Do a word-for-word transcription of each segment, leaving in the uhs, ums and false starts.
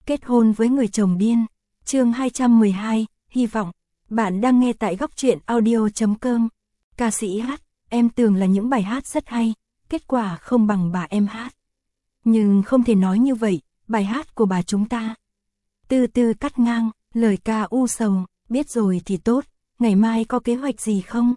Kết hôn với người chồng điên. Chương hai trăm mười hai, hy vọng. Bạn đang nghe tại góc truyện audio chấm com. Ca sĩ hát, em tưởng là những bài hát rất hay, kết quả không bằng bà em hát. Nhưng không thể nói như vậy, bài hát của bà chúng ta. Từ từ cắt ngang, lời ca u sầu, biết rồi thì tốt, ngày mai có kế hoạch gì không?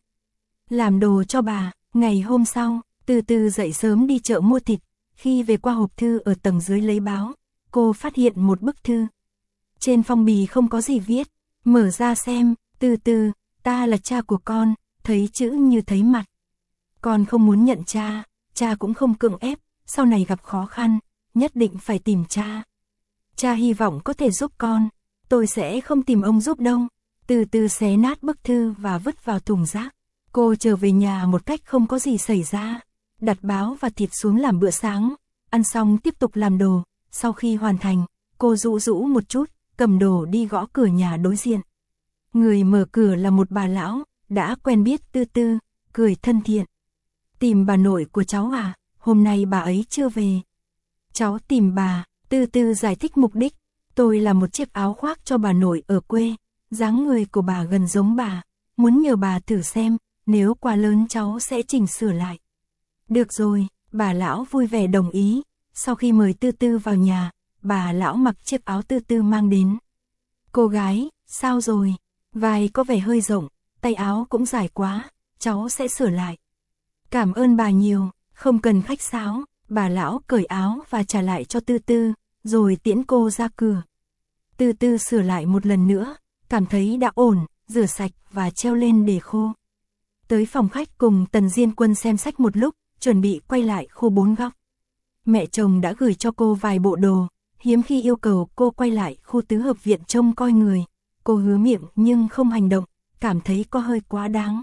Làm đồ cho bà. Ngày hôm sau, từ từ dậy sớm đi chợ mua thịt, khi về qua hộp thư ở tầng dưới lấy báo, cô phát hiện một bức thư. Trên phong bì không có gì viết, mở ra xem, từ từ, ta là cha của con, thấy chữ như thấy mặt. Con không muốn nhận cha, cha cũng không cưỡng ép, sau này gặp khó khăn, nhất định phải tìm cha. Cha hy vọng có thể giúp con, tôi sẽ không tìm ông giúp đâu. Từ từ xé nát bức thư và vứt vào thùng rác. Cô trở về nhà một cách không có gì xảy ra, đặt báo và thịt xuống làm bữa sáng, ăn xong tiếp tục làm đồ, sau khi hoàn thành, cô rũ rũ một chút, cầm đồ đi gõ cửa nhà đối diện. Người mở cửa là một bà lão, đã quen biết Tư Tư, cười thân thiện. Tìm bà nội của cháu à, hôm nay bà ấy chưa về. Cháu tìm bà, Tư Tư giải thích mục đích, tôi làm một chiếc áo khoác cho bà nội ở quê, dáng người của bà gần giống bà, muốn nhờ bà thử xem. Nếu quá lớn cháu sẽ chỉnh sửa lại. Được rồi, bà lão vui vẻ đồng ý. Sau khi mời Tư Tư vào nhà, bà lão mặc chiếc áo Tư Tư mang đến. Cô gái, sao rồi? Vai có vẻ hơi rộng, tay áo cũng dài quá, cháu sẽ sửa lại. Cảm ơn bà nhiều, không cần khách sáo. Bà lão cởi áo và trả lại cho Tư Tư, rồi tiễn cô ra cửa. Tư Tư sửa lại một lần nữa, cảm thấy đã ổn, rửa sạch và treo lên để khô. Tới phòng khách cùng Tần Diên Quân xem sách một lúc, chuẩn bị quay lại khu bốn góc. Mẹ chồng đã gửi cho cô vài bộ đồ, hiếm khi yêu cầu cô quay lại khu tứ hợp viện trông coi người. Cô hứa miệng nhưng không hành động, cảm thấy có hơi quá đáng.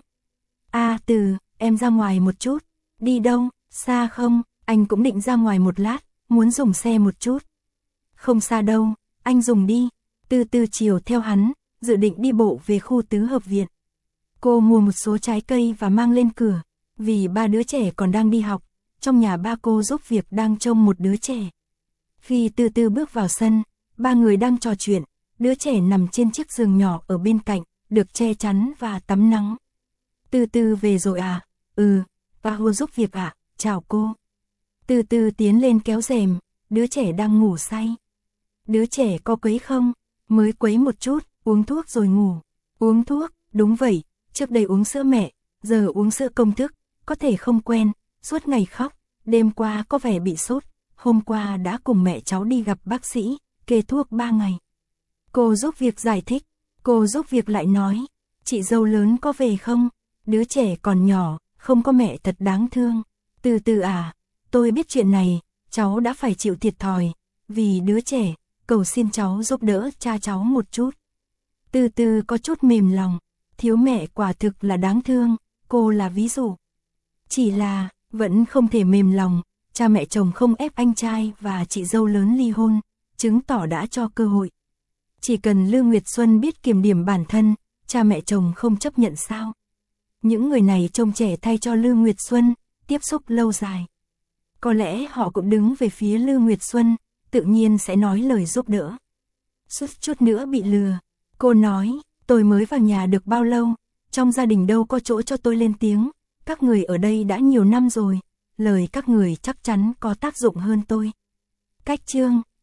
A Từ, em ra ngoài một chút. Đi đâu, xa không? Anh cũng định ra ngoài một lát, muốn dùng xe một chút. Không xa đâu, anh dùng đi. Từ từ chiều theo hắn, dự định đi bộ về khu tứ hợp viện. Cô mua một số trái cây và mang lên cửa, vì ba đứa trẻ còn đang đi học, trong nhà ba cô giúp việc đang trông một đứa trẻ. Khi Từ Từ bước vào sân, ba người đang trò chuyện, đứa trẻ nằm trên chiếc giường nhỏ ở bên cạnh, được che chắn và tắm nắng. Từ Từ về rồi à? Ừ, ba Hua giúp việc ạ, à? Chào cô. Từ Từ tiến lên kéo rèm, đứa trẻ đang ngủ say. Đứa trẻ có quấy không? Mới quấy một chút, uống thuốc rồi ngủ. Uống thuốc, đúng vậy. Trước đây uống sữa mẹ, giờ uống sữa công thức, có thể không quen, suốt ngày khóc, đêm qua có vẻ bị sốt, hôm qua đã cùng mẹ cháu đi gặp bác sĩ, kê thuốc ba ngày. Cô giúp việc giải thích, cô giúp việc lại nói, chị dâu lớn có về không? Đứa trẻ còn nhỏ, không có mẹ thật đáng thương. Từ từ à, tôi biết chuyện này, cháu đã phải chịu thiệt thòi, vì đứa trẻ, cầu xin cháu giúp đỡ cha cháu một chút. Từ từ có chút mềm lòng. Thiếu mẹ quả thực là đáng thương, cô là ví dụ. Chỉ là, vẫn không thể mềm lòng, cha mẹ chồng không ép anh trai và chị dâu lớn ly hôn, chứng tỏ đã cho cơ hội. Chỉ cần Lư Nguyệt Xuân biết kiểm điểm bản thân, cha mẹ chồng không chấp nhận sao. Những người này trông trẻ thay cho Lư Nguyệt Xuân, tiếp xúc lâu dài. Có lẽ họ cũng đứng về phía Lư Nguyệt Xuân, tự nhiên sẽ nói lời giúp đỡ. Suốt chút nữa bị lừa, cô nói. Tôi mới vào nhà được bao lâu, trong gia đình đâu có chỗ cho tôi lên tiếng, các người ở đây đã nhiều năm rồi, lời các người chắc chắn có tác dụng hơn tôi. Cách chương